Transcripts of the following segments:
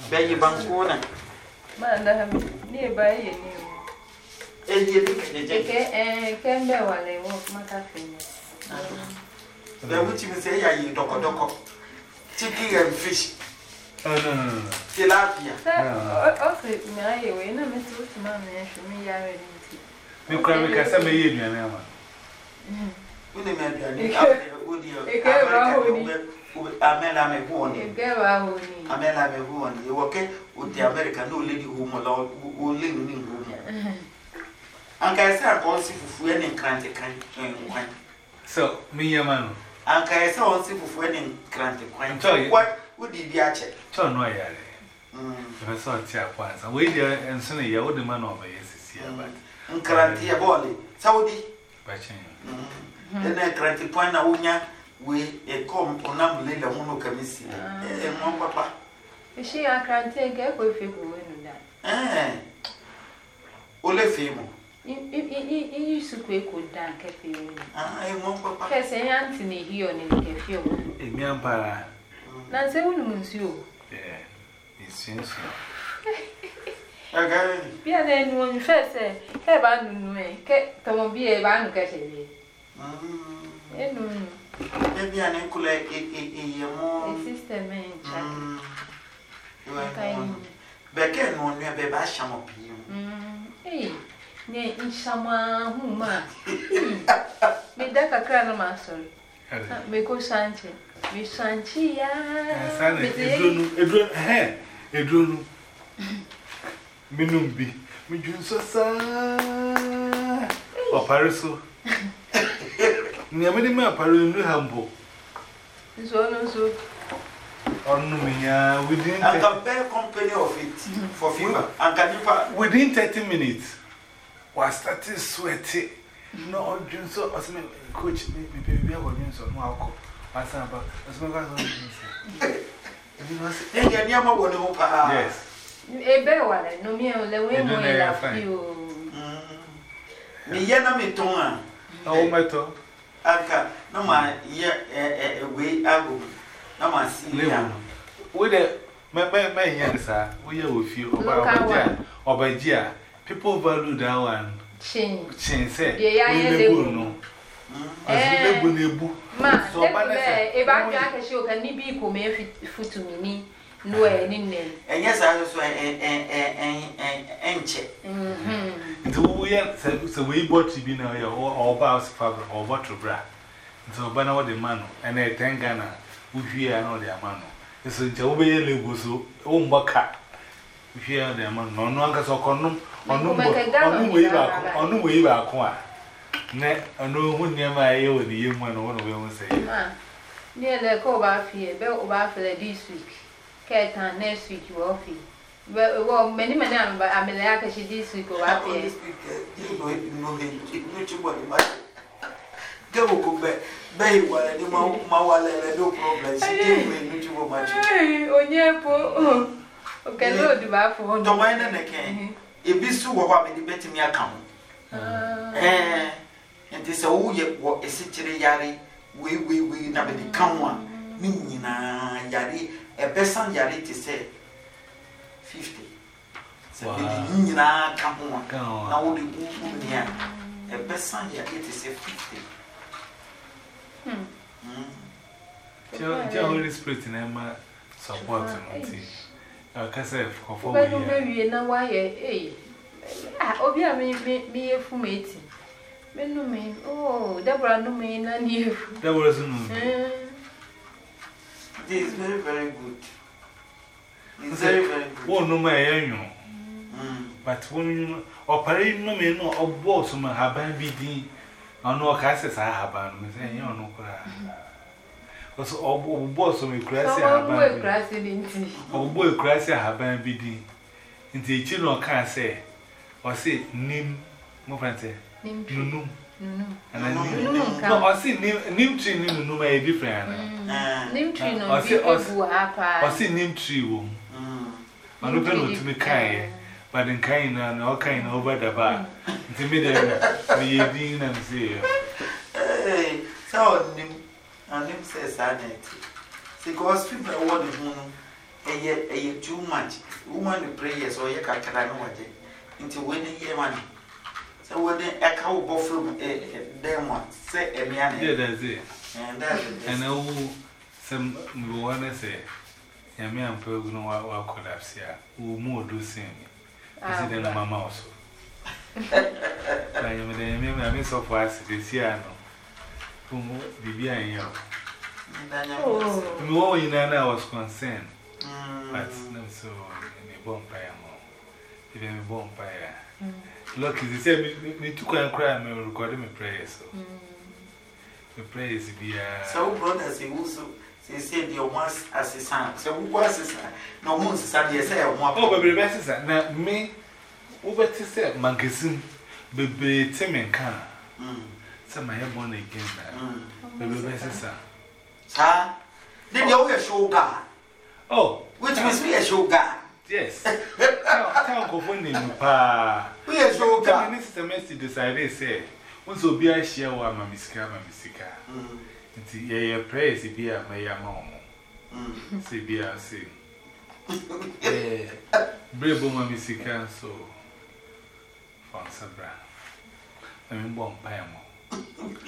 Baby Bancona. Madam, nearby you. Can bear while I walk my cafe. The which you say, I eat doco, chicken and fish. Oh, no. Tilapia. Also, my way, no, Mr. Mamma, me, I read it. You can make a summer year, Would the man would you? Amela me warning. Amela me warning. You okay with the American no lady whom will live in room. Uncle, I said, also for any country. So, me, man. Uncle, I saw also for any country. What would he be at it? Turn no yard. I saw it once. I wait there and soon a old man over here, but Uncle, a volley. Saudi. Then I granted point now. We a come on a little mono camisi. And one papa. Is she a can't take a good figure in that? Ole fimo. You used to quick with Dan Cafe. I won't papa. Yes, Anthony here in the cafe. in Yampara. Nancy, monsieur. Yeah, it seems so. Bien, then, when you first say, have I known me, come on, be a van catching. Maybe an uncle a more sister man. Becken on your baby sham of you. Eh, nay, in someone who ma. May that a crown master. May go Sanchi. Miss Sanchi, a drone. Minumbi, Mijunsa, or Pariso. Near many men are New Hambo. So, On me, within a compare company of it for fever. And can you within 30 minutes was started sweaty. No, Junso, or some coach, maybe we are going to Marco. I said about as my guys. Yes. A bear one, no mere the way I love you. Me yana me tongue. Oh, my toe. Anka, no my year way I go. No my see. With a my young sir, we are with you or by dear. People value that one. Chin said, they will know. As we live with Ma, so if I can show can be come foot to me. No, and yes, I was an so we bought to be now or bows fabric or water bra. So, Banner the man and a tangana, which we are not their man. It's a Jobe Lebuso, own baka. If you are their man, no longer so condom, or no way back. Nay, I know who near my ear with the young one or one will say. Near the Coba Fee, Bell over for this week. Cat next week you off. Well, many men, but I'm like she this week or up here. Go back. Bay, well, you my wallet, no problem. She didn't make you much. Oh, yeah, poor. Okay, no, do I for the mine and again. If this so what made better me account. And this all yet what a city yari, we never become one. Minina yari. A person yari to say 50. So, Nina come on. Now, the woman here. A person yari to say 50. Holy Spirit in Emma support him. I can say for 4 years. Now, why, eh? Obia me a fumate. Men no mean, oh, Deborah no mean, and you. There wasn't. This is very, very good. It's very, very good. One no my but when you operate no man or boss, my haban be I know casses I have, and you know, because all boss of me crassy boy crassy haban be into the children can't say or say, Nim, Mofante, Nunu. And I see Nim tree, no, my different. Nim tree, no, or see Nim tree. I look to me kind, but in kind and all kind over the bar. To me, then, me, and say, so Nim says, I because people want the moon. too much. Woman prayers or you can't know into winning your money. So when they echo both from them one, say a man. Yeah, that's it. And that's And some want to say, Yami and Pug know what collapse here, who more do sing. Is it in my mouse? I miss of us this year. Who be behind you? No, in Anna was concerned, but no, so in a bonfire more. Even a bonfire. Look, he said, me too can cry, me recording my prayers. The prayers be so, brothers, he also said your once as a son. So, who was his son? No moon, son, yes, I want. Oh, but the best is that now me, over to say, Mancasim, baby, Tim and Can. Some I have one again, baby, best is son. Sir, then you will show God. Oh, which means we are show God. Yes. Can't go for him, Pa. We are show God. This is a message decided, say. Once will be a share one, Mamiska. It's a praise, it be a Maya Mom. See, be a sing. Brave Mamisika, so from Sabra. I mean, one Payamo.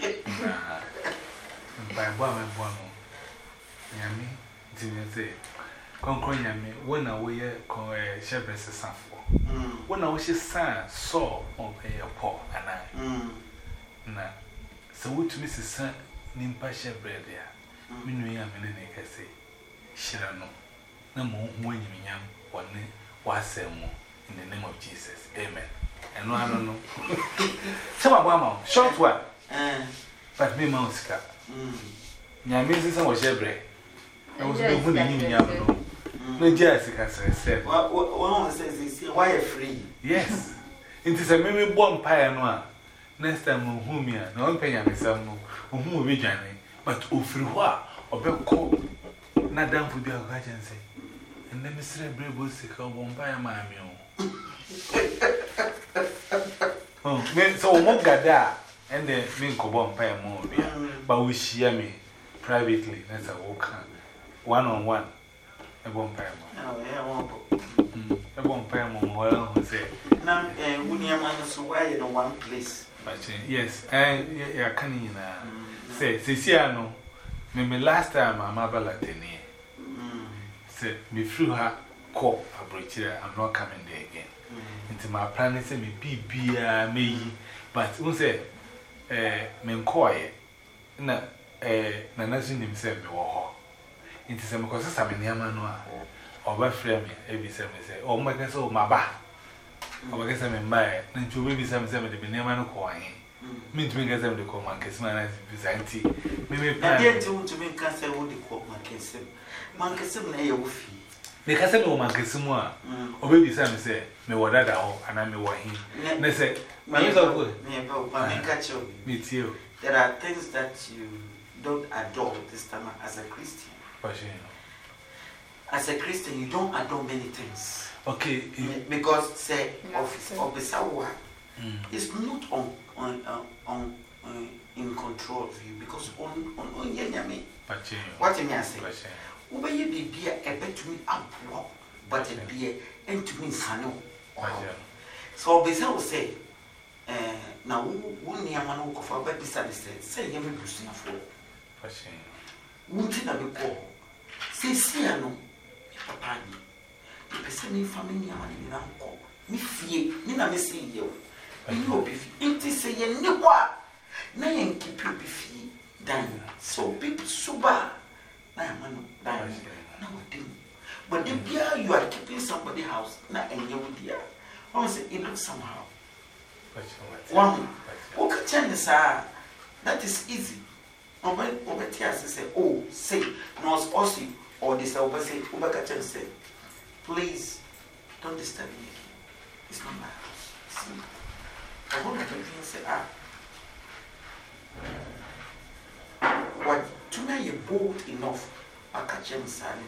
By Bomb and Bono. Yammy, didn't say. Conquering Yammy, when I wear Shepherd's son for. When I was his son, saw on a paw, and I. So, what to Mrs. Son, Nimpa Shepherd there? Meanwhile, I'm in a say, Shirano. No more when you yam, one was in the name of Jesus. Amen. And no, I don't know. Some of Mamma, short one. But me, Mouska. Yammy, some was Shepherd. I was going to Yam. No, Jessica said, one says, why free? Yes. It is a maybe bomb pioneer. Next time, whom you no one paying myself, whom will be Johnny, but Ufriwa or Belco, not down for the agency. And then Mr. Brable sick of one by my meal. Oh, so Mogada and the Minko bomb pie more, but we share me privately. That's a walk one on one. A bomb pie more. A bomb pie more, well, say. Now, William, so why in one place? Yes, and I can't say, Ceciano, maybe last time I'm a ballatini. Say, me through her call a bridge, I'm not coming there again. Into my plan is me be me, but who say, Mencoy, Nanazin himself, into some causes I'm in Yamanoa, or by frame every 7 say, oh my God, so my back. I guess I'm in my, and to baby some 70 be never no coin. Mean to make us have the call Mancas man as Bizanti. Maybe I did to make us say what they call Mancassim. Mancassim, a woofy. Because I know Mancassimua, or baby Sam say, me what that and I'm a wahim. They say, my is of good. Me too. There are things that you don't adore this time as a Christian. As a Christian, you don't adore many things. Okay, because say officer is not in control of you because on Yami. What you say? Ube you be beer a bet to me up, but a beer and to me sano. So Beza will say, now one year man will for bed beside the say Yami Busina for. Wouldn't I be poor? Say, Siano, Papa. The person in family and uncle. Me fear, Nina may say you. And you'll be empty say you know what? Nay, keep you be done. So people suba. Man, no, but the beer you are keeping somebody's house, not any old dear. I say it looks somehow. One, what can change, sir? That is easy. Over tears say, oh, say, no, also, or this over say, Ubaka say. Please, don't disturb me again. It's not my house. See? I want to say, what to me you bold enough, I catch him silently.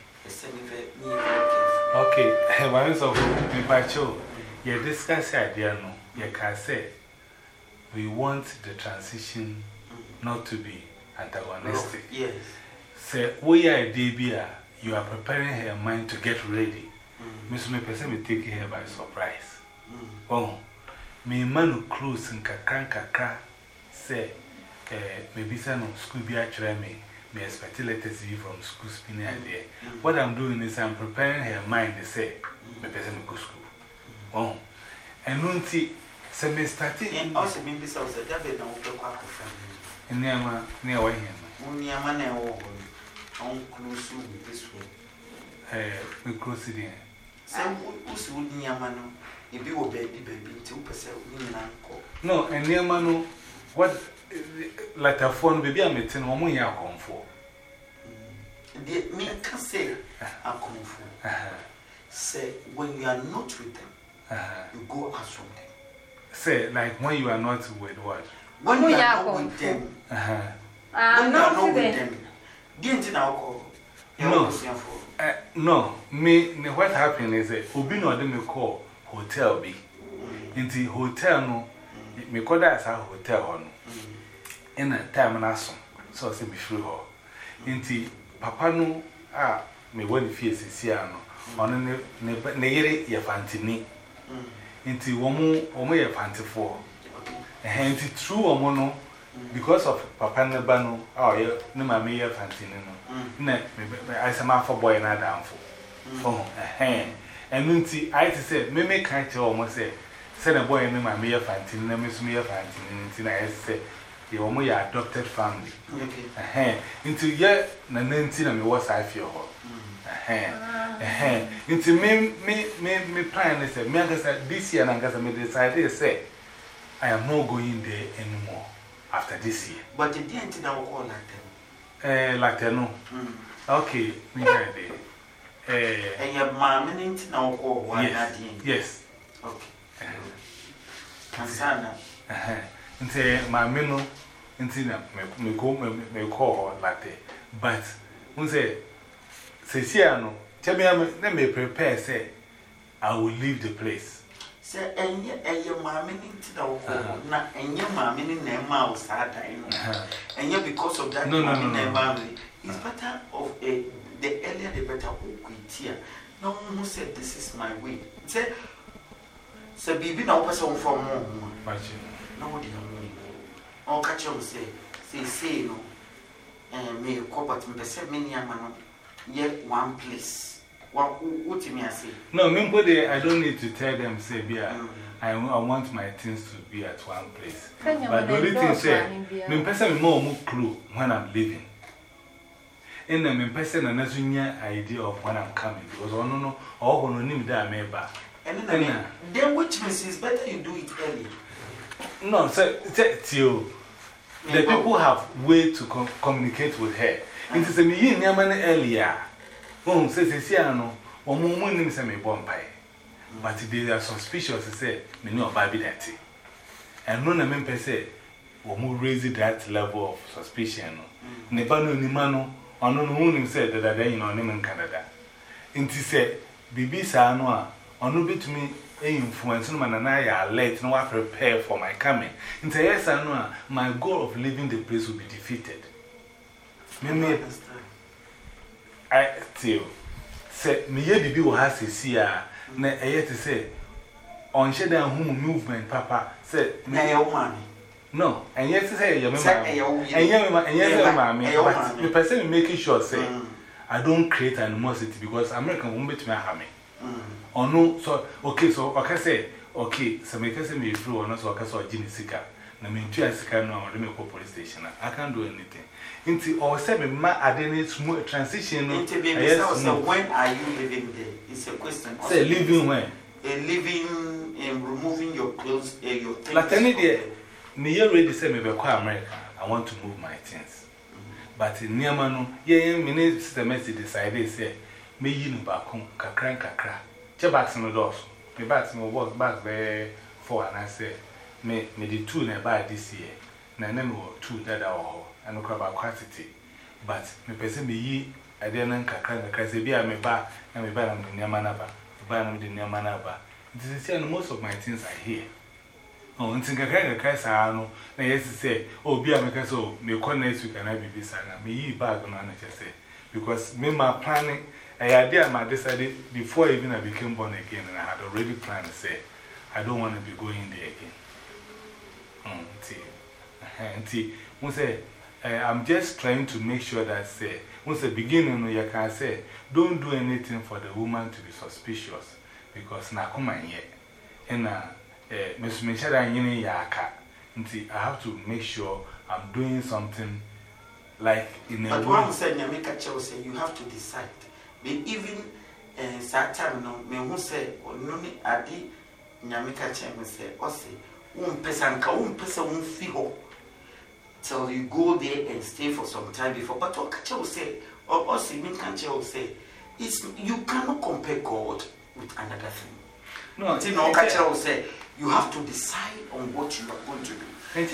Okay, one is of me by Cho. You discuss the idea, no, you can say we want the transition not to be antagonistic. Yes. Say, we are DBA. you are preparing her mind to get ready. Miss me person will take her by surprise. Oh, me man close and kakra say, maybe some school be actually me expect letters from school spinning idea. What I'm doing is I'm preparing her mind to say, me person will go school. Oh, and don't see, so me starting. And also, maybe so that they don't look up for and near way him. Only a man on close with this way. We close it in. Some who's would near man, if you obey baby 2%, no, and near man, what like a phone baby I'm meeting one year come for. The me can say, I come for. Say, when you are not with them, you go as from them. Say, like when you are not with what? When you are not with them, when you are not with them, didn't now call. No, me, what happened is that Ubino didn't call hotel B. Into hotel, no, me call that as a hotel on. In a time and asom, so I say be free her. Into Papa no, me when the face is here, on a near your fantini. Into one your fancy for. And it's true or mono because of Papa Nebano, oh, yeah, no, my mere fantino. I say, my for boy and I down for. Oh, a hand. And Minty, I say, me can't tell almost say, send a boy and my mere fantino, Miss Mere fantino, and I say, you are my adopted family. A hand into yet, Nancy, and what I feel. A hand into me plan is a man this year, and I guess I may decide, say, I am not going there anymore after this year. But it didn't now call like them. Like that, no. Okay, me there. And your mamma didn't now call one. Yes. Okay. Cansana. And my menu, me call her like that. But, when say, Ceciano, tell me, let me prepare, say, I will leave the place. Say, and your mamma didn't know, and your mamma in their mouth, and yet because of that, no, it's better of the earlier the better who quit here. No one who said, this is my way. Say, baby, no person from home. Nobody, all catch on say, no, and may call but many a man, yet one place. What do you say? No, I don't need to tell them, say, I want my things to be at one place. But the only thing say, me person more clue when I'm leaving. And then me person another idea of when I'm coming because I don't know all who know that member. And then which means it's better you do it early. No, so till the people have way to communicate with her. It is a me earlier. Oh, says Siano, or Moon is a me bompire. But they are suspicious, say, me no baby that. And none of them per se, or more raise that level of suspicion. Never knew any man, or no one said that I know name in Canada. Inti said, Bibi Sanoa, or no bit me, influence man and I are late, no I prepare for my coming. Into yes, I know my goal of leaving the place will be defeated. Me I tell say, me ye bibi will have to see her. Na to say, on shadow whom movement, Papa said, no, and yet to say, and yes, mammy, but the person making sure say, I don't create animosity because American won't be to my hammy. Or no, so, okay, so I can say, okay, so make us me through or not, so I can saw Jimmy Sika. I mean, 2 years ago, let me go police station. I can't do anything. Into or 7 months, I didn't smooth transition. So, when are you living there? It's a question. Say, living when? Living and removing your clothes, your things. Like any day, me already said, maybe I America. I want to move my things. But in Niamano, me the message decided, say, me you back home, kakra. Chebax in the doors. Me backs me walk back there for, and I say, me the 2 nearby this year. Na name 2 that are and look about quantity. But me person me ye, I didn't kakra, say, be I me back, and me ban the Niamanaba, ban the Niamanaba. This is most of my things are here. Oh, and think I can't no. Yes, say, oh, be a make so, me call next week and I be beside me, ye bag on an say. Because me, my planning, I decided before even I became born again, and I had already planned to say, I don't want to be going there again. I'm just trying to make sure that, once the beginning, you can say, don't do anything for the woman to be suspicious. Because na come here, and Miss Michelle, I have to make sure I'm doing something like in a way. But one said, Yamika say you have to decide. But even Satan, no, me who say, or no, Adi, Yamika Cham say, or say, person feel till you go there and stay for some time before. But what Kacha say, or say, Minkancha say, is you cannot compare God with another thing. No, Kacha say, you have to decide on what you are going to do.